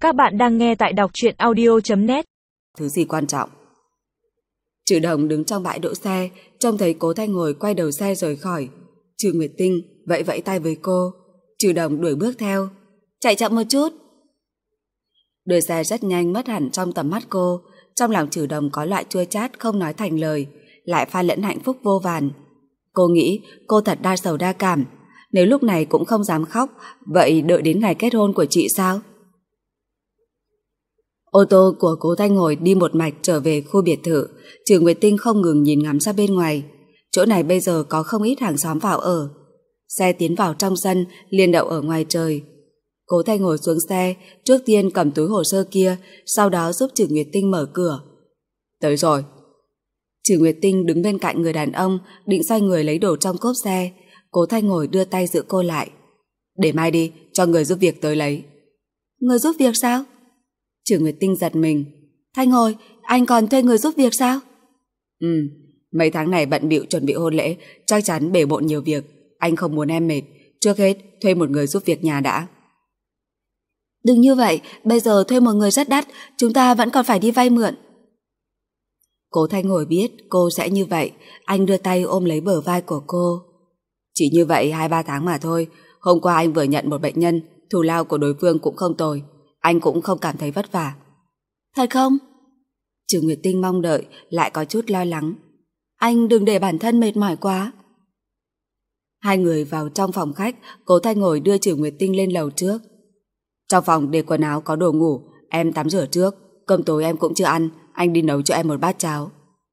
Các bạn đang nghe tại đọc truyện audio.net. Thứ gì quan trọng? Trừ Đồng đứng trong bãi đỗ xe, trông thấy Cố Thanh Ngồi quay đầu xe rời khỏi. Trừ Nguyệt Tinh vẫy vẫy tay với cô. Trừ Đồng đuổi bước theo. Chạy chậm một chút. Đuôi xe rất nhanh mất hẳn trong tầm mắt cô. Trong lòng Trừ Đồng có loại chua chát không nói thành lời, lại pha lẫn hạnh phúc vô vàn. Cô nghĩ cô thật đa sầu đa cảm. Nếu lúc này cũng không dám khóc, vậy đợi đến ngày kết hôn của chị sao? Ô tô của Cố Thanh Ngồi đi một mạch trở về khu biệt thự. Trừ Nguyệt Tinh không ngừng nhìn ngắm ra bên ngoài. Chỗ này bây giờ có không ít hàng xóm vào ở. Xe tiến vào trong sân, liền đậu ở ngoài trời. Cố Thanh Ngồi xuống xe, trước tiên cầm túi hồ sơ kia, sau đó giúp Trừ Nguyệt Tinh mở cửa. Tới rồi. Trừ Nguyệt Tinh đứng bên cạnh người đàn ông, định xoay người lấy đồ trong cốp xe. Cố Thanh Ngồi đưa tay giữ cô lại. Để mai đi, cho người giúp việc tới lấy. Người giúp việc sao? Trừ Nguyệt Tinh giật mình. Thanh Ngồi, anh còn thuê người giúp việc sao? Mấy tháng này bận bịu chuẩn bị hôn lễ, chắc chắn bể bộn nhiều việc. Anh không muốn em mệt, trước hết thuê một người giúp việc nhà đã. Đừng như vậy, bây giờ thuê một người rất đắt, chúng ta vẫn còn phải đi vay mượn. Cố Thanh Ngồi biết cô sẽ như vậy, anh đưa tay ôm lấy bờ vai của cô. Chỉ như vậy 2-3 tháng mà thôi. Hôm qua anh vừa nhận một bệnh nhân, thù lao của đối phương cũng không tồi, anh cũng không cảm thấy vất vả. Thật không? Trừ Nguyệt Tinh mong đợi, lại có chút lo lắng. Anh đừng để bản thân mệt mỏi quá. Hai người vào trong phòng khách, Cố Thanh Ngồi đưa Trừ Nguyệt Tinh lên lầu trước. Trong phòng để quần áo có đồ ngủ, em tắm rửa trước. Cơm tối em cũng chưa ăn, anh đi nấu cho em một bát cháo.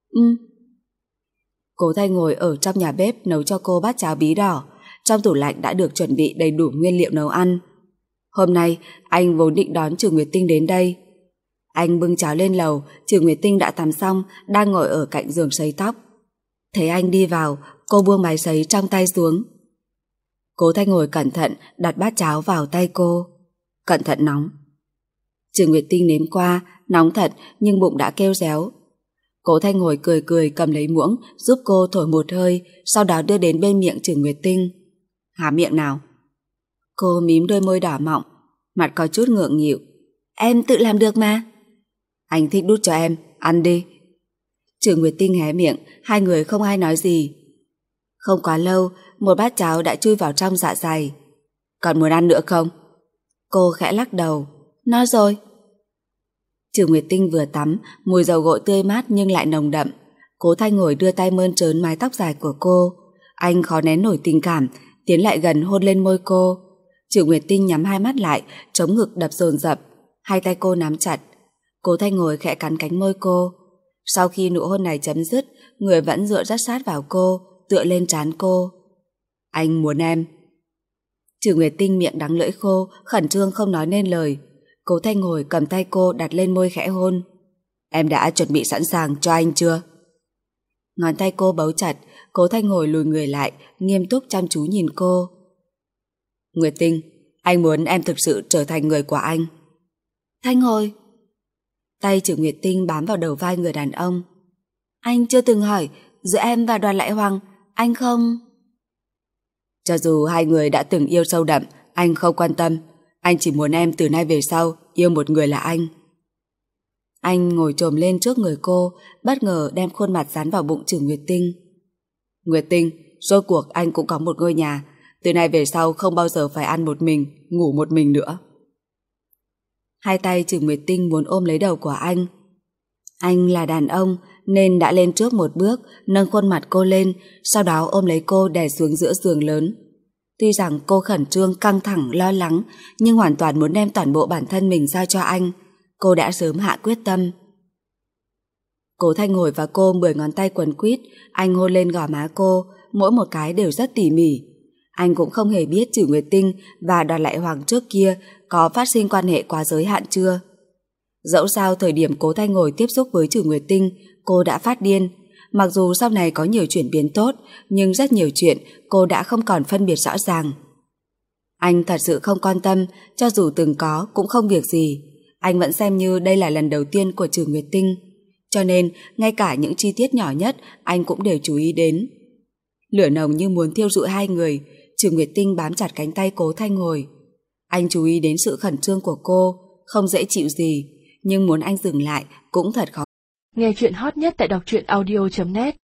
Cố Thanh Ngồi ở trong nhà bếp nấu cho cô bát cháo bí đỏ. Trong tủ lạnh đã được chuẩn bị đầy đủ nguyên liệu nấu ăn. Hôm nay anh vốn định đón Trừ Nguyệt Tinh đến đây. Anh bưng cháo lên lầu, Trừ Nguyệt Tinh đã tắm xong, đang ngồi ở cạnh giường sấy tóc. Thấy anh đi vào, cô buông máy sấy trong tay xuống. Cố Thanh Ngồi cẩn thận đặt bát cháo vào tay cô. Cẩn thận nóng. Trừ Nguyệt Tinh nếm qua, nóng thật nhưng bụng đã kêu réo. Cố Thanh Ngồi cười cười cầm lấy muỗng giúp cô thổi một hơi, sau đó đưa đến bên miệng Trừ Nguyệt Tinh. Há miệng nào. Cô mím đôi môi đỏ mọng, mặt có chút ngượng nghịu. Em tự làm được mà. Anh thích đút cho em, ăn đi. Trừ Nguyệt Tinh hé miệng, hai người không ai nói gì. Không quá lâu, một bát cháo đã chui vào trong dạ dày. Còn muốn ăn nữa không? Cô khẽ lắc đầu. Nói rồi. Trừ Nguyệt Tinh vừa tắm, mùi dầu gội tươi mát nhưng lại nồng đậm. Cố Thanh Ngồi đưa tay mơn trớn mái tóc dài của cô. Anh khó nén nổi tình cảm, tiến lại gần hôn lên môi cô. Trừ Nguyệt Tinh nhắm hai mắt lại, chống ngực đập dồn dập, hai tay cô nắm chặt. Cố Thanh Ngồi khẽ cắn cánh môi cô. Sau khi nụ hôn này chấm dứt, người vẫn dựa rất sát vào cô, tựa lên trán cô. Anh muốn em. Trừ Nguyệt Tinh miệng đắng lưỡi khô, khẩn trương không nói nên lời. Cố Thanh Ngồi cầm tay cô đặt lên môi khẽ hôn. Em đã chuẩn bị sẵn sàng cho anh chưa? Ngón tay cô bấu chặt, Cố Thanh Ngồi lùi người lại, nghiêm túc chăm chú nhìn cô. Nguyệt Tinh, anh muốn em thực sự trở thành người của anh. Thanh Ngồi. Tay Trừ Nguyệt Tinh bám vào đầu vai người đàn ông. Anh chưa từng hỏi, giữa em và Đoàn Lại Hoàng, anh không... Cho dù hai người đã từng yêu sâu đậm, anh không quan tâm. Anh chỉ muốn em từ nay về sau yêu một người là anh. Anh ngồi chồm lên trước người cô, bất ngờ đem khuôn mặt dán vào bụng Trừ Nguyệt Tinh. Nguyệt Tinh, rốt cuộc anh cũng có một ngôi nhà. Từ nay về sau không bao giờ phải ăn một mình, ngủ một mình nữa. Hai tay Trừ Nguyệt Tinh muốn ôm lấy đầu của anh. Anh là đàn ông nên đã lên trước một bước, nâng khuôn mặt cô lên, sau đó ôm lấy cô đè xuống giữa giường lớn. Tuy rằng cô khẩn trương, căng thẳng, lo lắng, nhưng hoàn toàn muốn đem toàn bộ bản thân mình giao cho anh. Cô đã sớm hạ quyết tâm. Cố Thanh Ngồi và cô 10 ngón tay quấn quýt, anh hôn lên gò má cô, mỗi một cái đều rất tỉ mỉ. Anh cũng không hề biết Trừ Nguyệt Tinh và Đoàn Lại Hoàng trước kia có phát sinh quan hệ quá giới hạn chưa. Dẫu sao thời điểm Cố Thanh Ngồi tiếp xúc với Trừ Nguyệt Tinh, cô đã phát điên. Mặc dù sau này có nhiều chuyển biến tốt, nhưng rất nhiều chuyện cô đã không còn phân biệt rõ ràng. Anh thật sự không quan tâm, cho dù từng có cũng không việc gì. Anh vẫn xem như đây là lần đầu tiên của Trừ Nguyệt Tinh, cho nên ngay cả những chi tiết nhỏ nhất anh cũng đều chú ý đến. Lửa nồng như muốn thiêu rụi hai người, Trừ Nguyệt Tinh bám chặt cánh tay Cố Thanh Ngồi. Anh chú ý đến sự khẩn trương của cô, không dễ chịu gì, nhưng muốn anh dừng lại cũng thật khó. Nghe chuyện hot nhất tại đọc truyện audio.net